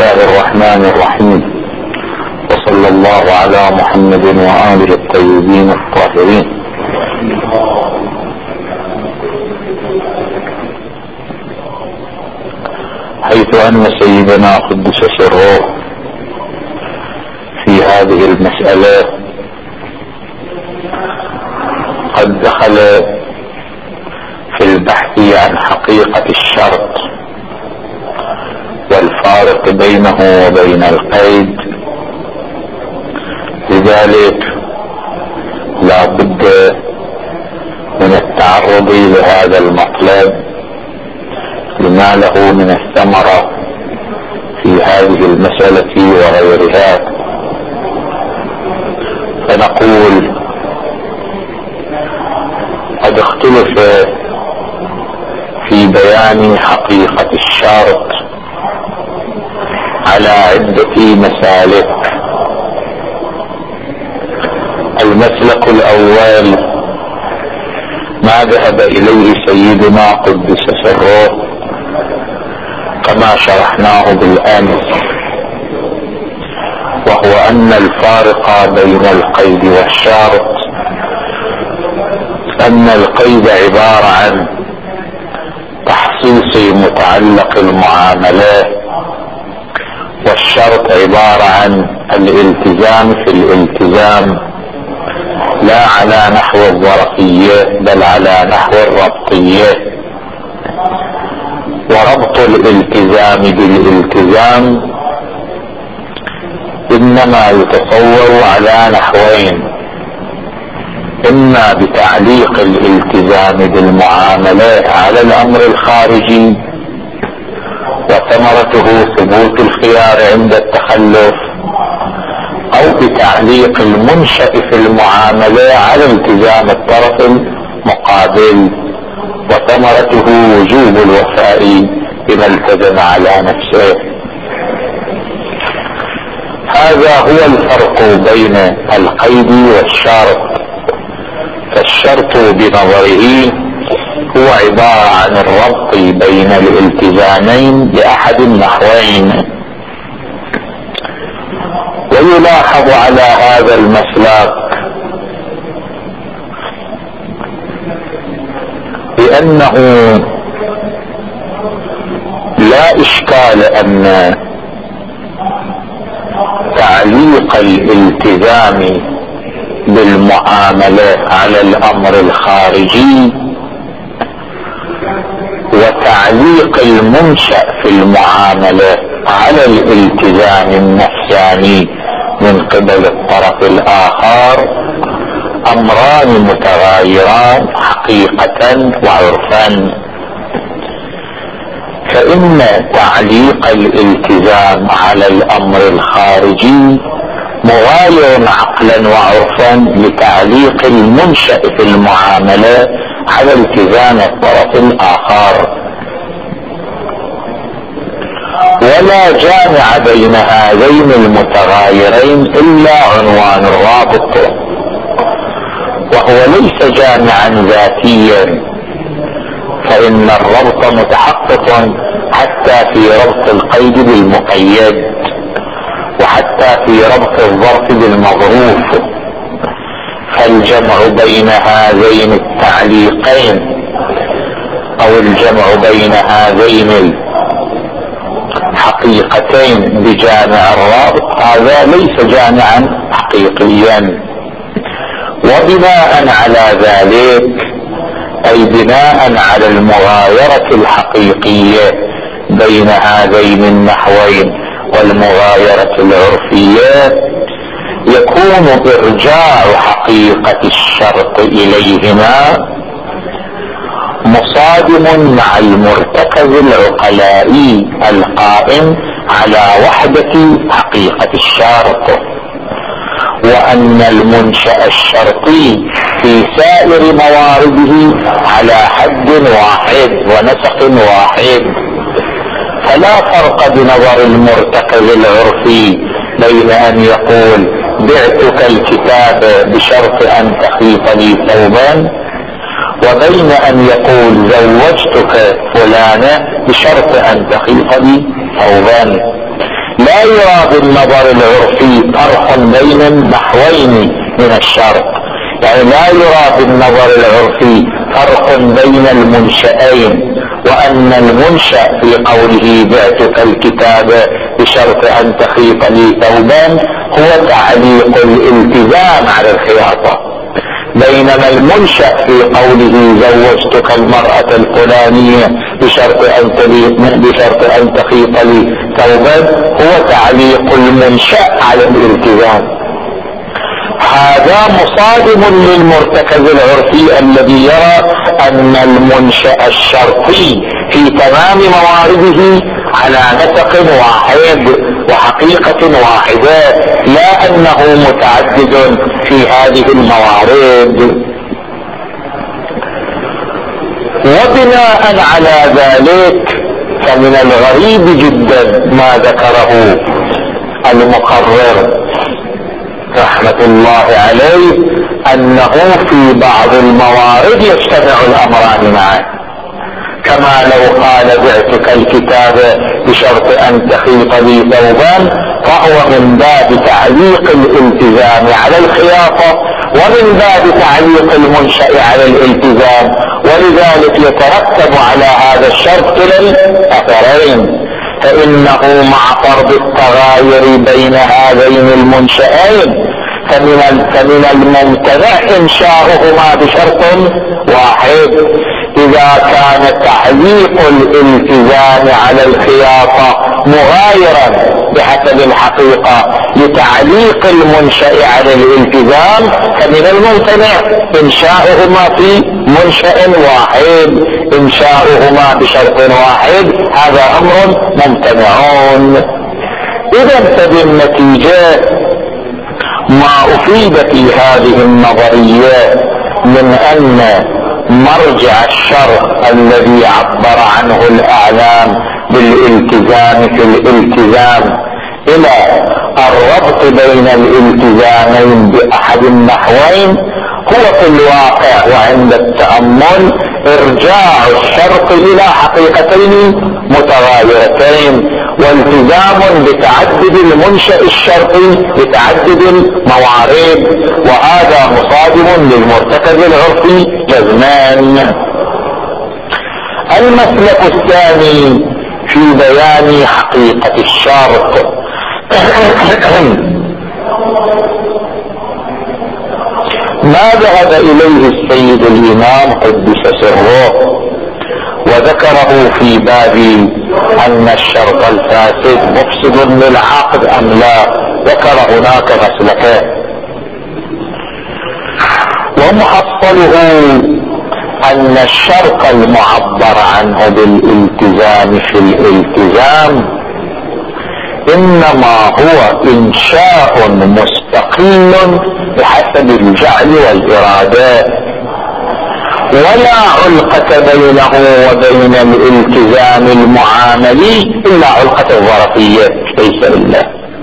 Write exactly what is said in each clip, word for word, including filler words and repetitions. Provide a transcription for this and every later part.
الله الرحمن الرحيم، وصلى الله على محمد وآله الطيبين الطاهرين. حيث أن سيدنا قدس سره في هذه المسألة قد دخل في البحث عن حقيقة الشرط والفارق بينه وبين القيد، لذلك لا بد من التعرض لهذا المطلب لما له من الثمرة في هذه المسألة وغيرها. فنقول قد اختلف في بيان حقيقة الشرط على عدة مسالك. المسلك الأول ما ذهب إليه سيدنا قدس سره كما شرحناه بالأمس، وهو أن الفارق بين القيد والشرط أن القيد عبارة عن تحصيص متعلق المعاملات، والشرط عبارة عن الالتزام في الالتزام لا على نحو الظرفية بل على نحو الربطية. وربط الالتزام بالالتزام إنما يتصور على نحوين: إما بتعليق الالتزام بالمعاملات على الأمر الخارجي وثمرته ثبوت الخيار عند التخلف، أو بتعليق المنشأ في المعاملة على التزام الطرف المقابل وثمرته وجوب الوفاء بما التزم على نفسه. هذا هو الفرق بين القيد والشرط. فالشرط بنظره هو عبارة عن الربط بين الالتزامين بأحد النحوين. ويلاحظ على هذا المسلك بأنه لا إشكال أن تعليق الالتزام بالمعاملة على الأمر الخارجي وتعليق المنشأ في المعاملة على الالتزام النفساني من قبل الطرف الآخر أمران متغايران حقيقة وعرفا. فإن تعليق الالتزام على الأمر الخارجي مغاير عقلا وعرفا لتعليق المنشأ في المعاملة على التزام الطرف الآخر، ولا جامع بين هذين المتغايرين إلا عنوان الرابط، وهو ليس جامعا ذاتيا، فإن الربط متحقق حتى في ربط القيد بالمقيد، وحتى في ربط الظرف بالمظروف. فالجمع بين هذين التعليقين أو الجمع بين هذين الحقيقتين بجامع الرابط هذا ليس جامعا حقيقيا. وبناء على ذلك، أي بناء على المغايرة الحقيقية بين هذين النحوين والمغايرة العرفية، يكون إرجاع حقيقة الشرط إليهما مصادم مع المرتكز العقلائي القائم على وحدة حقيقة الشرط، وأن المنشأ الشرطي في سائر موارده على حد واحد ونسق واحد. فلا فرق بنظر المرتكز العرفي بين أن يقول بعتك الكتاب بشرط أن تخيط لي ثوبا، وبين أن يقول زوجتك فلانة بشرط أن تخيط لي ثوبا، لا يرى بالنظر العرفي فرق بين النحوين من الشرط، يعني لا يرى بالنظر العرفي فرق بين المنشأين، وأن المنشأ في قوله بعتك الكتاب بشرط أن تخيط لي ثوبا هو تعليق الالتزام على الخياطة، بينما المنشأ في قوله زوجتك المرأة الفلانية بشرط أن بشرط أن تخيط لي ثوبا هو تعليق المنشأ على الالتزام. هذا مصادم للمرتكز العرفي الذي يرى أن المنشأ الشرطي في تمام موارده على نسق واحد وحقيقة واحدة، لا أنه متعدد في هذه الموارد. وبناء على ذلك فمن الغريب جدا ما ذكره المقرر رحمة الله عليه أنه في بعض الموارد يجتمع الأمران معا، كما لو قال بعتك الكتاب بشرط أن تخيط لي ثوبان فهو من باب تعليق الالتزام على الخياطة ومن باب تعليق المنشأ على الالتزام، ولذلك يترتب على هذا الشرط كلا الأثرين، فإنه مع فرض التغاير بين هذين المنشأين فمن فمن الممتنع إنشاؤهما بشرط واحد. إذا كان تعليق الالتزام على الخياطة مغايرا بحسب الحقيقة لتعليق المنشأ على الالتزام فمن الممتنع إنشاؤهما في منشأ واحد، إنشاؤهما بشرط واحد هذا أمر ممتنعون. إذا فبالنتيجة ما أفيد في هذه النظرية من أن مرجع الشرع الذي عبر عنه الأعلام بالالتزام في الالتزام إلى الربط بين الالتزامين بأحد النحوين هو في الواقع وعند التأمل إرجاع الشرط إلى حقيقتين متغايرتين، والتزام بتعدد المنشأ الشرطي بتعدد الموارد، وهذا مصادم للمرتكز العرفي جزمان. المسلك الثاني في بيان حقيقة الشرط ما ذهب إليه السيد الإمام قدس سره وذكره في باب أن الشرط الفاسد مفسد للعقد أم لا، ذكر هناك مسلكين، ومحصله أن الشرط المعبر عنه بالالتزام في الالتزام إنما هو إنشاء مستقل بحسب الجعل والإرادة، ولا علقة بينه وبين الالتزام المعاملي إلا علقة الظرفية ليس إلا.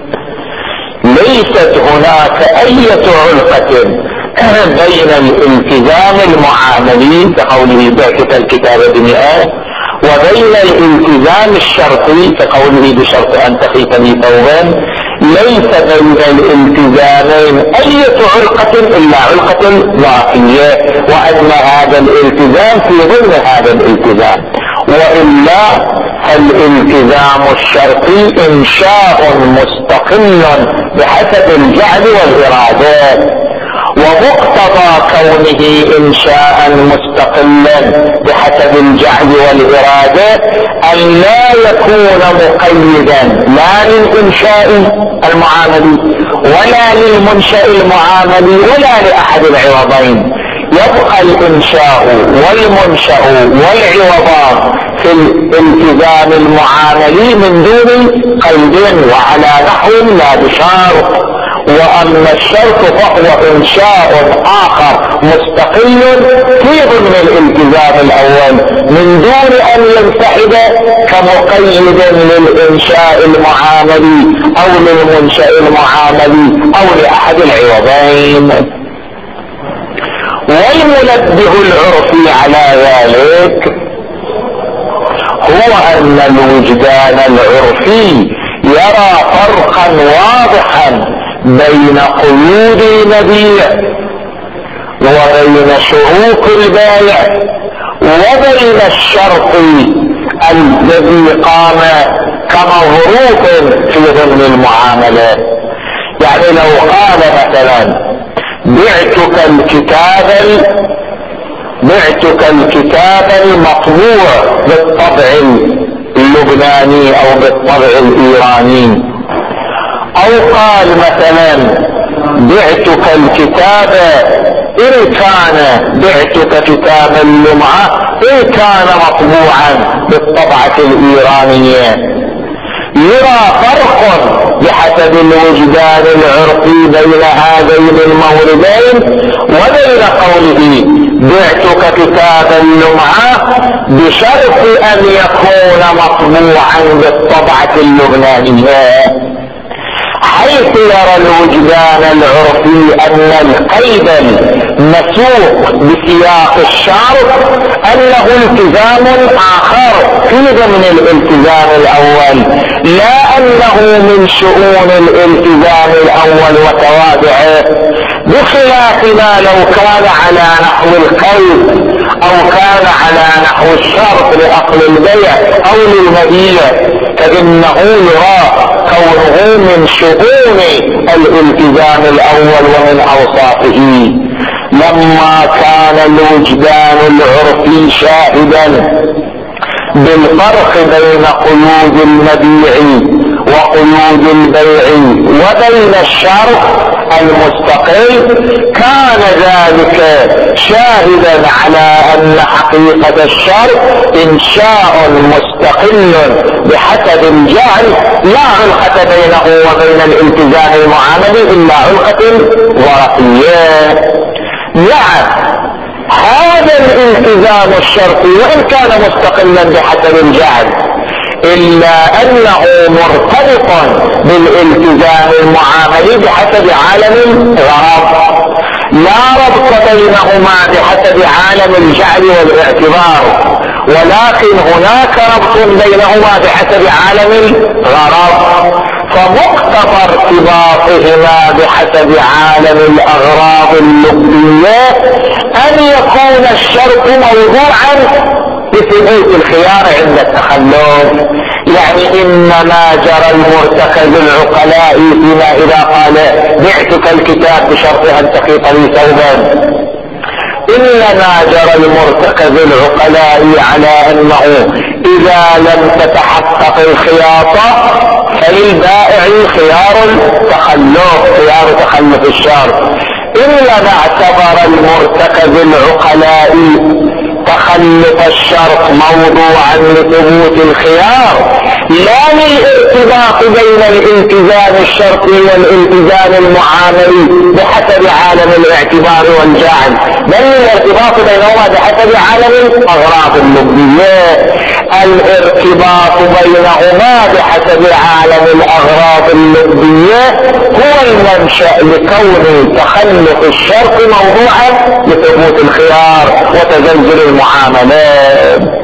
ليست هناك أي علقة بين الالتزام المعاملي كقوله بعتك الكتاب بمئة وبين الالتزام الشرطي كقوله بشرط أن تخيط لي ثوبا. ليس بين الالتزامين أي علقة إلا علقة ظرفية، وأن هذا الالتزام في ضمن هذا الالتزام، وإلا فالالتزام الشرطي إنشاء مستقل بحسب الجعل والإرادة، ومقتضى كونه إنشاء مستقلا بحسب الجعل والإرادة أن لا يكون مقيدا لا للإنشاء المعاملي ولا للمنشأ المعاملي ولا لأحد العوضين، يبقى الإنشاء والمنشأ والعوضان في الالتزام المعاملي من دون قيد وعلى نحو لا بشرط. وأما الشرط فهو إنشاء آخر مستقل في ضمن الالتزام الأول من دون أن ينسحب كمقيد للإنشاء المعاملي أو للمنشأ المعاملي أو لأحد العوضين. والمنبه العرفي على ذلك هو أن الوجدان العرفي يرى فرقا واضحا بين قيود المبيع وبين شروط البائع وبين الشرط الذي قام كمظروف في ضمن المعاملات. يعني لو قال مثلا بعتك الكتاب بعتك الكتاب المطبوع بالطبع اللبناني او بالطبع الايراني، او قال مثلا بعتك الكتاب ان كان بعتك كتاب اللمعة ان كان مطبوعا بالطبعة الايرانية، يرى فرق بحسب الوجدان العرفي بين هذين الموردين وبين قوله بعتك كتاب اللمعة بشرط ان يكون مطبوعا بالطبعة اللبنانية، حيث يرى الوجدان العرفي ان القيد المسوق بسياق الشرط انه التزام اخر في ضمن الالتزام الاول، لا انه من شؤون الالتزام الاول وتوابعه، بخلاف ما لو كان على نحو القيد او كان على نحو الشرط لاصل البيع او للمبيع، فانه يرى كونه من شؤون الالتزام الاول ومن اوصافه، لما كان الوجدان العرفي شاهدا بالفرق بين قيود المبيع وقيود البيع وبين الشرط المستقل، كان ذلك شاهدا على ان حقيقة الشرط انشاء مستقل بحسب الجعل، لا علاقة بينه وبين الالتزام المعاملي الا علاقة ظرفية. نعم هذا الالتزام الشرطي وان كان مستقلا بحسب الجعل الا انه مرتبط بالالتزام المعاملي بحسب عالم الغرض، لا ربط بينهما بحسب عالم الجعل والاعتبار، ولكن هناك ربط بينهما بحسب عالم الغرض، فمقتضى ارتباطهما بحسب عالم الاغراض اللبية ان يكون الشرط موضوعا بثبوت الخيار عند التخلف. يعني انما جرى المرتكز العقلاء فيما اذا قال بعتك الكتاب بشرط ان تخيط لي ثوبا، انما جرى المرتكز العقلاء على انه اذا لم تتحقق الخياطة فللبائع خيار التخلف خيار تخلف الشرط، انما اعتبر المرتكز العقلاء تخلف الشرط موضوعا لثبوت الخيار لا للارتباط بين الالتزام الشرطي والالتزام المعاملي بحسب عالم الاعتبار والجعل، بل الارتباط بينهما بحسب عالم الاغراض اللبية. الارتباط بينهما بحسب عالم الاغراض اللبية هو المنشأ لكون تخلف الشرط موضوعا لثبوت الخيار وتزلزل المعاملات.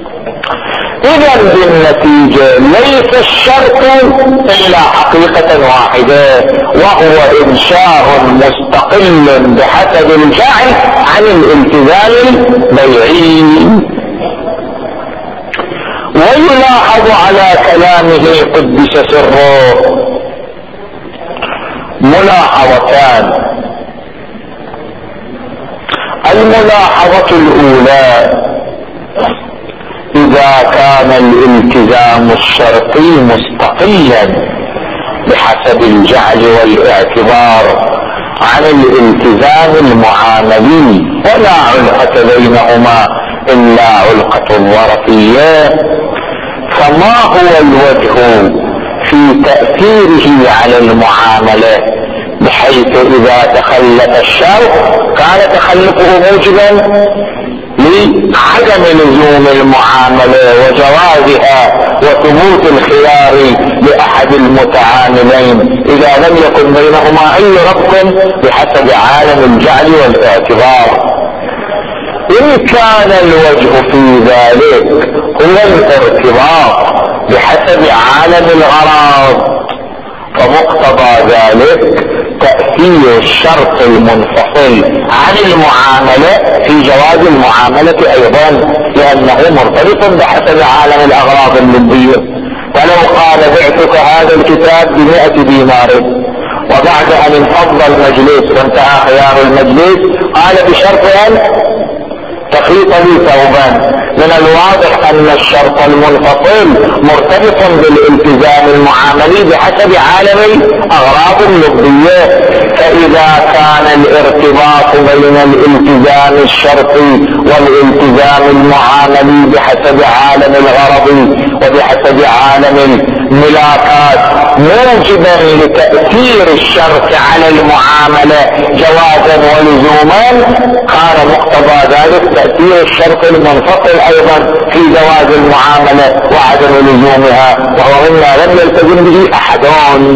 اذا بالنتيجة ليس الشرط الا حقيقة واحدة، وهو انشاء مستقل بحسب الجعل عن الالتزام البيعي. ويلاحظ على كلامه قدس سره ملاحظتان. الملاحظة الاولى اذا كان الالتزام الشرطي مستقلا بحسب الجعل والاعتبار عن الالتزام المعاملي ولا علقة بينهما الا علقة الظرفية، فما هو الوجه في تأثيره على المعاملة بحيث اذا تخلف الشرط كان تخلفه موجبا لعدم لزوم المعاملة وجوازها وثبوت الخيار لأحد المتعاملين اذا لم يكن بينهما اي ربط بحسب عالم الجعل والاعتبار. ان كان الوجه في ذلك هو الارتباط بحسب عالم الغرض، فمقتضى ذلك تأثير الشرط المنفصل عن المعاملة في جواز المعاملة ايضا، لانه مرتبط بحسب عالم الاغراض اللبية. فلو قال بعتك هذا الكتاب بمئة دينار، وبعد ان انفض المجلس وانتهى خيار المجلس قال بشرط ان تخيط لي ثوبان، من الواضح ان الشرط المنفصل مرتبط بالالتزام المعاملي بحسب عالم الاغراض اللبية. فاذا كان الارتباط بين الالتزام الشرطي والالتزام المعاملي بحسب عالم الغرض وبحسب عالم الملاكات موجبا لتأثير الشرط على المعاملة جوازا ولزوما، كان مقتضى ذلك تأثير الشرط المنفصل ايضا في جواز المعاملة وعدم لزومها، وهو مما لم يلتزم به احد.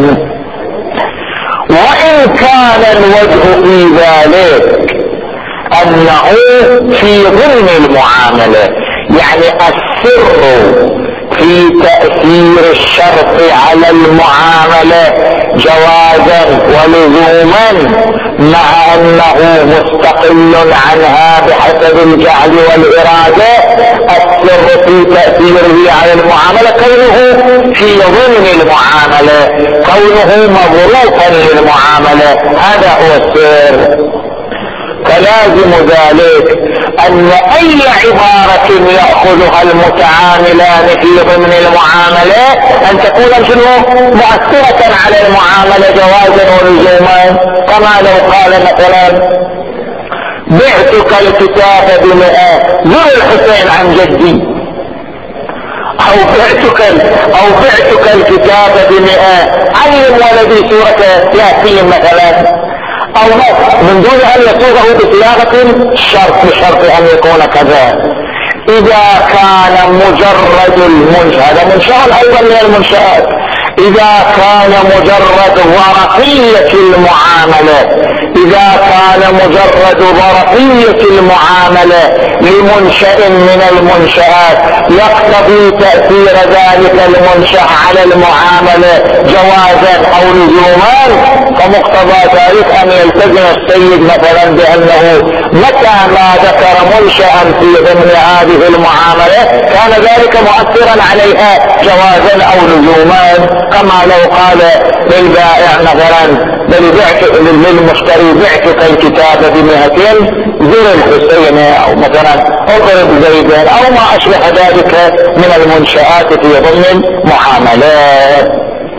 وان كان الوجه في ذلك انه في ضمن المعاملة، يعني السر في تأثير الشرط على المعاملة جوازا ولزوما، مع انه مستقل عنها بحسب الجهل والارادة. السر في تأثيره على المعاملة كونه في ضمن المعاملة، كونه مضروطا للمعاملة، هذا هو السر. فلازم ذلك ان اي عبارة يأخذها المتعاملان في ضمن المعاملة ان تكون شنو مؤثرة على المعاملة جوازا ولزوما. كما لو قال مثلا بعتك الكتاب بمئة زر الحسين عن جدي، او بعتك او بعتك الكتاب بمئة علم ولدي سورة ياسين مثلا، او من دون ان يصوغه بصياغة شرط بشرط ان يكون كذا. اذا كان مجرد المنشأ، هذا منشأ ايضا من المنشآت، اذا كان مجرد ظرفية المعاملة، اذا كان مجرد ظرفية المعاملة لمنشأ من المنشآت يقتضي تأثير ذلك المنشأ على المعاملة جوازا او لزوما، فمقتضى ذلك ان يلتزم السيد مثلا بانه متى ما ذكر منشأ في ضمن هذه المعاملة كان ذلك مؤثرا عليها جوازا او لزوما. كما لو قال للبائع مثلا بل بعت للمشتري بعتك الكتاب بمئتين زر الحسين، او مثلا اضرب زيدا، او ما اشبه ذلك من المنشآت في ضمن المعاملات.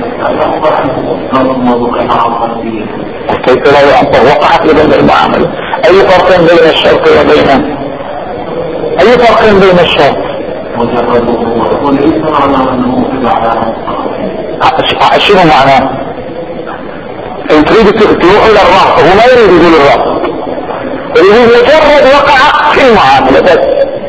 كيف لا يعطى وقعت لضمن المعاملة؟ اي فرق بين الشرط وبينه؟ اي فرق بين الشرط؟ شنو معناه؟ تريد تروح الى الرفض، هو ما يريد يقول الرفض، يريد مجرد وقع في المعاملة بس،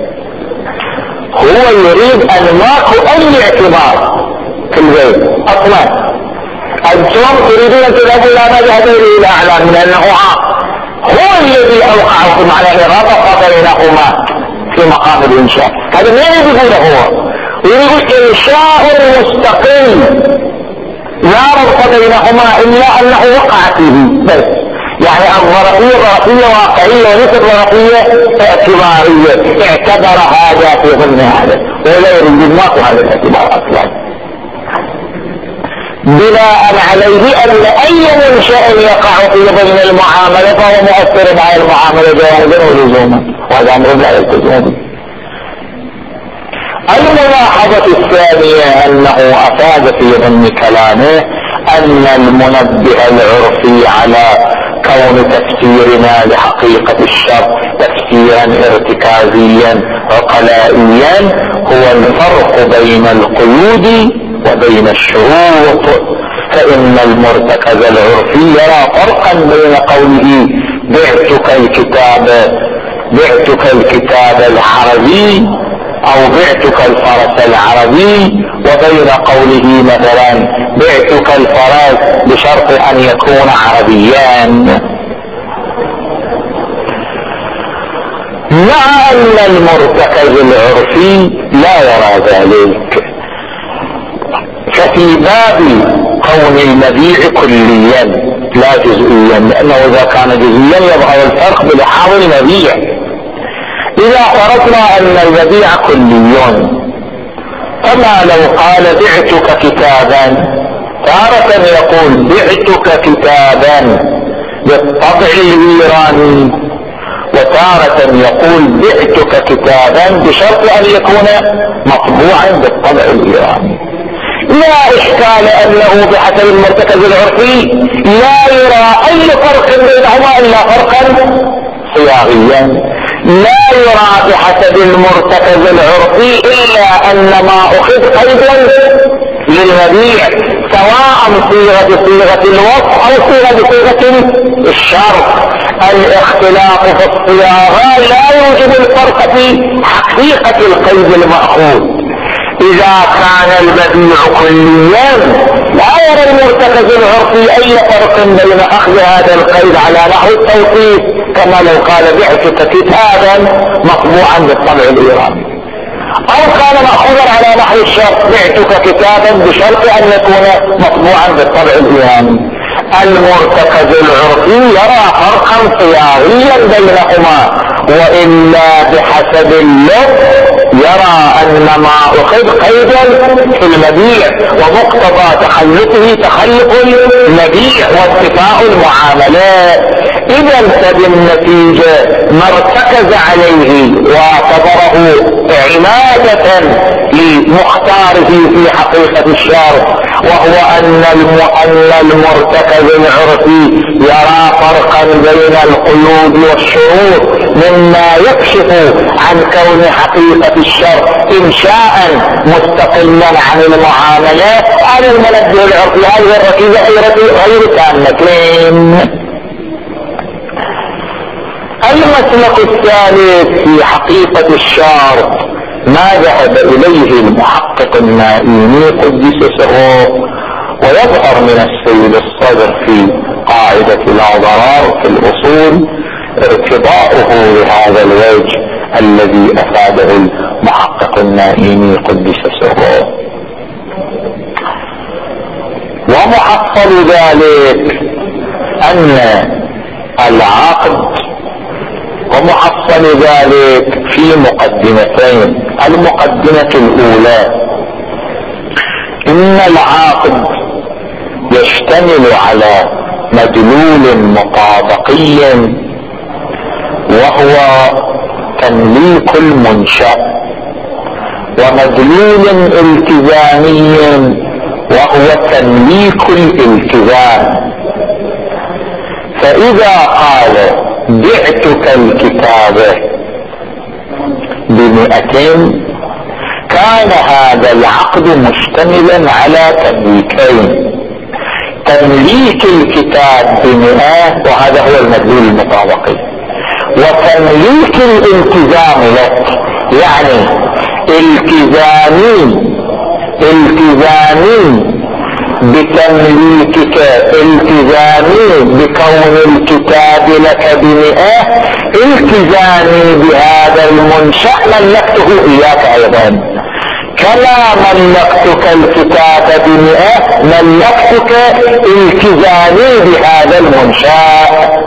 هو يريد ان ماكو اي اعتبار في البيت اصلا. انتم تريدون ان تذهبوا الى ما ذهب اليه الاعلام لانه هو الذي اوقعكم على الرفض بينهما في مقام الانشاء. هذا ما يريد يقوله، هو يريد انشاء مستقل لا ربط بينهما الا انه وقع فيه بس. يعني الظرفية ظرفية واقعية وليست ظرفية اعتبارية، اعتبر هذا في ضمن هذا ولا يريد ماكو هذا الاعتبار اصلا، بناء عليه ان اي منشأ يقع في ضمن المعاملة فهو مؤثر على المعاملة جوازا ولزوما، وهذا امر لا يلتزم به. الملاحظة الثانية انه افاد في ضمن كلامه ان المنبه العرفي على كون تفسيرنا لحقيقة الشرط تفسيرا ارتكازيا عقلائيا هو الفرق بين القيود وبين الشروط. فان المرتكز العرفي يرى فرقا بين قوله بعتك الكتاب بعتك الكتاب العربي او بعتك الفرس العربي، وبين قوله مثلا بعتك الفرس بشرط ان يكون عربيان، مع ان المرتكز العرفي لا يرى ذلك. ففي باب كون المبيع كليا لا جزئيا، لانه اذا كان جزئيا يظهر الفرق بلحاظ المبيع. اذا فرضنا ان المبيع كلي، فما لو قال بعتك كتابا، تارة يقول بعتك كتابا بالطبع الايراني، وتارة يقول بعتك كتابا بشرط ان يكون مطبوعا بالطبع الايراني. لا اشكال انه بحسب المرتكز العرفي لا يرى اي فرق بينهما الا فرقا صياغيا، لا يرى بحسب المرتكز العرفي الا ان ما اخذ قيدا للمبيع، سواء صيغه بصيغه الوصف او صيغه بصيغه الشرط. الاختلاف في الصياغه لا يوجب الفرق في حقيقه القيد المأخوذ. اذا كان المبيع كليا لا يرى المرتكز العرفي اي فرق بين اخذ هذا القيد على نحو التوقيف، كما لو قال بعتك كتابا مطبوعا بالطبع الايراني، او كان مأخوذا على نحو الشرط بعتك كتابا بشرط ان يكون مطبوعا بالطبع الايراني. المرتكز العرفي يرى فرقا صياغيا بينهما، والا بحسب اللفظ يرى ان ما اخذ قيدا في المبيع، ومقتضى تخلفه تخلف المبيع واتفاء المعاملات. اذا فبالنتيجة ما ارتكز عليه واعتبره عمادة لمختاره في حقيقة الشرط، وهو ان المرتكز العرفي يرى فرقا بين القيود والشروط مما يكشف عن كون حقيقة الشرط انشاء مستقلا عن المعاملات. هذا المنبه العرفي هذه الركيزة غير تامتين. المسلك الثالث في حقيقة الشرط ما ذهب اليه المحقق النائمي قدس سره، ويظهر من السيد الصدر في قاعدة لا ضرار في الاصول ارتضاؤه بهذا الوجه الذي افاده المحقق النائمي قدس سره. ومحصل ذلك ان العقد ومحصل ذلك في مقدمتين. المقدمة الاولى ان العقد يشتمل على مدلول مطابقي وهو تمليك المنشأ، ومدلول التزامي وهو تمليك الالتزام. فاذا قال بعتك الكتابة بمئتين كان هذا العقد مشتملا على تمليكين، تمليك الكتاب بمئة وهذا هو المدلول المطابقي، وتمليك الالتزام لك، يعني التزامي التزامي بتمليكك، التزامي بكون الكتاب لك بمئة، التزامي بهذا المنشأ ملكته اياك ايضا، كما ملكتك الكتاب بمئة ملكتك التزامي بهذا المنشأ.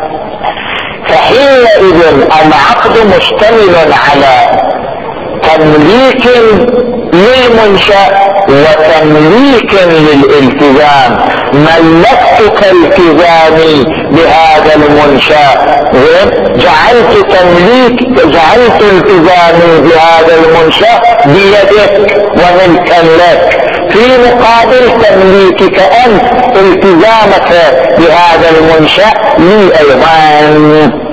فحينئذ العقد مشتمل على تمليك للمنشأ وتمليك للالتزام. ملكتك التزامي بهذا المنشأ، جعلت تمليك جعلت التزامي بهذا المنشأ بيدك وملكا لك، في مقابل تمليكك انت التزامك بهذا المنشأ لي ايضا.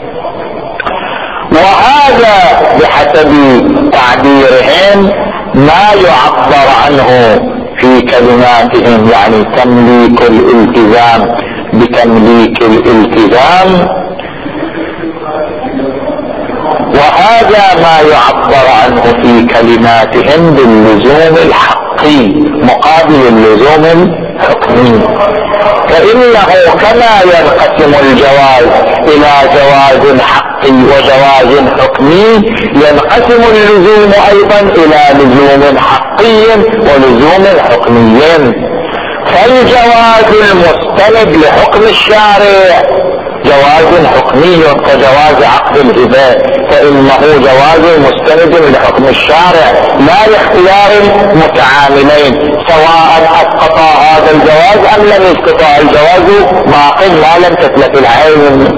وهذا بحسب تعبيرهم ما يعبر عنه في كلماتهم، يعني تمليك الالتزام بتمليك الالتزام، وهذا ما يعبر عنه في كلماتهم باللزوم الحقي مقابل اللزوم حكمي، فإنه كما ينقسم الجواز إلى جواز حقي وجواز حكمي، ينقسم اللزوم أيضا إلى لزوم حقي ولزوم حكمي. فالجواز المستند لحكم الشارع جواز حكمي كجواز عقد الهبة، فإنه جواز مستند لحكم الشارع لا لاختيار المتعاملين، سواء أسقطا هذا الجواز أم لم يسقطا، الجواز باق ما لم تتلف العين.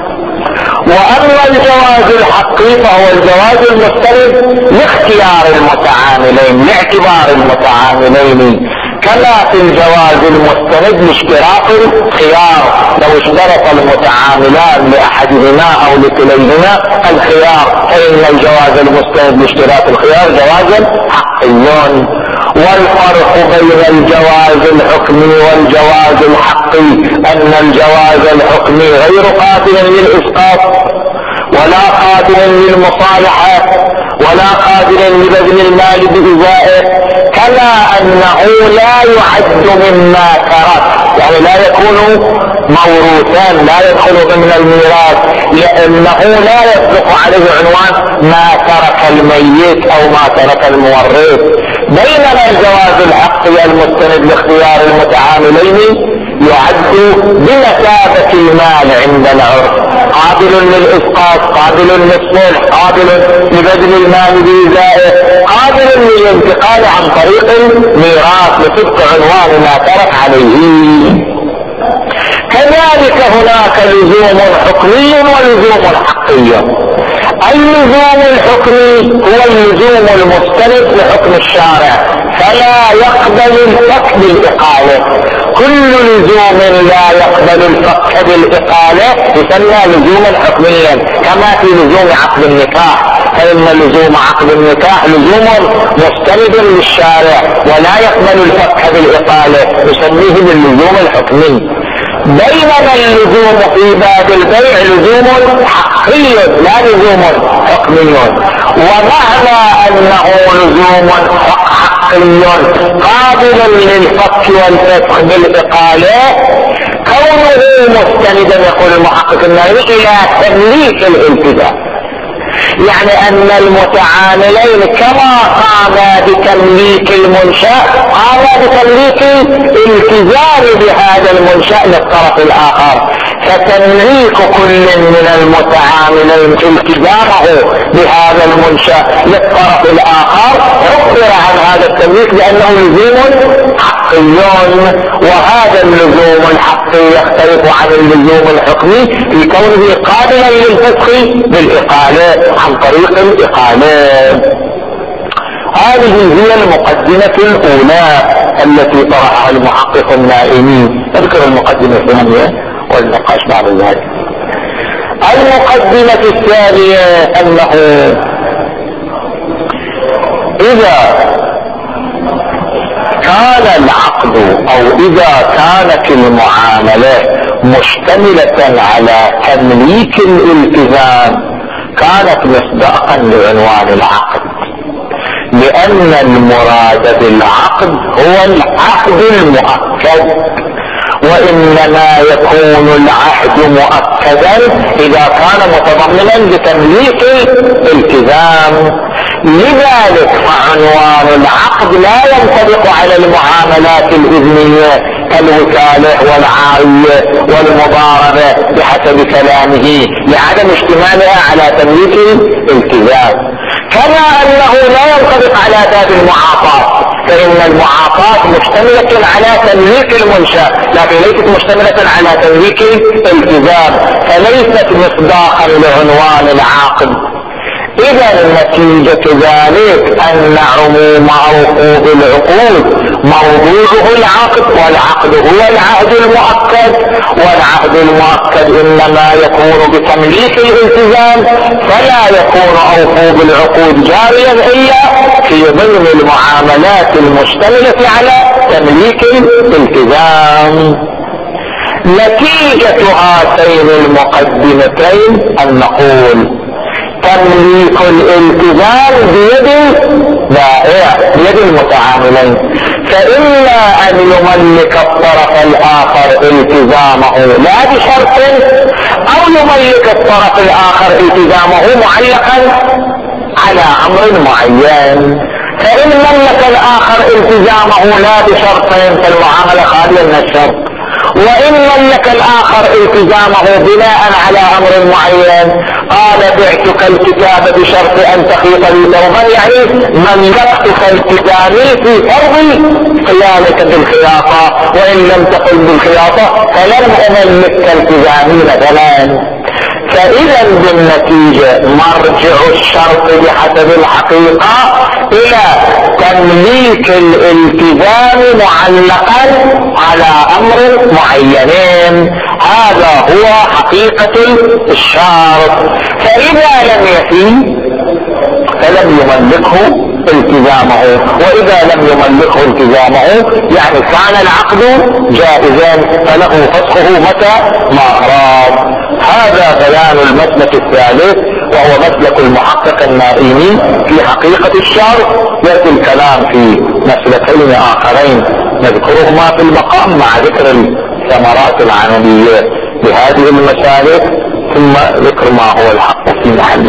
وأما الجواز الحقي فهو الجواز المستند لاختيار المتعاملين لاعتبار المتعاملين، كما في الجواز المستند لاشتراط الخيار، لو اشترط المتعاملان لأحدهما أو لكليهما الخيار فإن الجواز المستند لاشتراط الخيار جواز حقي. والفرق بين الجواز الحكمي والجواز الحقي أن الجواز الحكمي غير قابل للإسقاط ولا قابل للمصالحة ولا قابل لبذل المال بإزائه، كما أنه لا يعد مما ترك، يعني لا يكون موروثا لا يدخل ضمن الميراث، لأنه لا يصدق عليه عنوان ما ترك الميت أو ما ترك المورث. بينما الجواز الحقي المستند لاختيار المتعاملين يعد بمثابة المال عند العرف، قابل للإسقاط، قابل للصلح، قابل لبذل المال بإزائه، قابل للانتقال عن طريق الميراث لصدق عنوان ما ترك عليه. كذلك هناك لزوم حكمي ولزوم حقي. اللزوم الحكمي هو اللزوم المستند لحكم الشارع، فلا يقبل الفك بالإقالة. كل لزوم لا يقبل الفك بالإقالة يسمى لزوما حكميا، كما في لزوم عقد النكاح، فإن لزوم عقد النكاح لزوم مستند للشارع ولا يقبل الفك بالإقالة، يسميه باللزوم الحكمي. بينما اللزوم في باب البيع لزوم حقي لا لزوم حكمي، ومعنى أنه لزوم حقي قابل للفك والفسخ بالإقالة كونه مستندا يقول المحقق النووي إلى تمليك الالتزام، يعني أن المتعاملين كما قاما بتمليك المنشأ قاما بتمليك التزام بهذا المنشأ للطرف الآخر، فتمليك كل من المتعاملين التزامه بهذا المنشأ للطرف الآخر عبر عن هذا التمليك لأنه لزوم حقي، وهذا اللزوم الحقي يختلف عن اللزوم الحكمي في كونه قابلا للفسخ بالإقالة عن طريق الإقالة. هذه هي المقدمة الأولى التي طرحها المحقق النائمي. اذكر المقدمة الثانية والنقاش بعد ذلك. المقدمة الثانية أنه إذا كان العقد أو إذا كانت المعاملة مشتملة على تمليك الالتزام كانت مصداقا لعنوان العقد، لأن المراد بالعقد هو العقد المؤكد، وإنما يكون العهد مؤكدا إذا كان متضمنا لتمليك الالتزام. لذلك فعنوان العقد لا ينطبق على المعاملات الإذنية كالوكالة والعارية والمضاربة بحسب كلامه لعدم اشتمالها على تمليك الالتزام، كما أنه لا ينطبق على باب المعاطاة، فإن المعاطاة مشتملة على تمليك المنشأ لكن ليست مشتملة على تمليك الالتزام، فليست مصداقا لعنوان العقد. إذا نتيجة ذلك أن عموم عقود العقود موضوعه العقد، والعقد هو العهد المؤكد، والعهد المؤكد إنما يكون بتمليك الالتزام، فلا يكون عقود العقود جاريا إلا في ضمن المعاملات المشتملة على تمليك الالتزام. نتيجة هاتين المقدمتين أن نقول تمليك الالتزام بيد بائع بيد المتعاملين، فإما أن يملك الطرف الآخر التزامه لا بشرط، أو يملك الطرف الآخر التزامه معلقا على أمر معين. فإن ملك الآخر التزامه لا بشرط فالمعاملة خالية من الشرط، وإن ملك الآخر التزامه بناء على أمر معين، قال بعتك الكتاب بشرط أن تخيط لي ثوبا، يعني ملكتك التزامي في فرض قيامك بالخياطة، وإن لم تقل بالخياطة فلم أملك التزامي مثلا. فإذا بالنتيجة مرجع الشرط بحسب الحقيقة إلى تمليك الالتزام معلقا على أمر معين، هذا هو حقيقة الشرط. فإذا لم يفي فلم يملكه التزامه، وإذا لم يملكه التزامه يعني كان العقد جائزا فله فسخه متى ما أراد. هذا بيان المسلك الثالث وهو مسلك المحقق النائمي في حقيقة الشرط. يأتي الكلام في مسلكين آخرين نذكرهما في المقام مع ذكر الثمرات العملية لهذه المسالك، ثم ذكر ما هو الحق في محل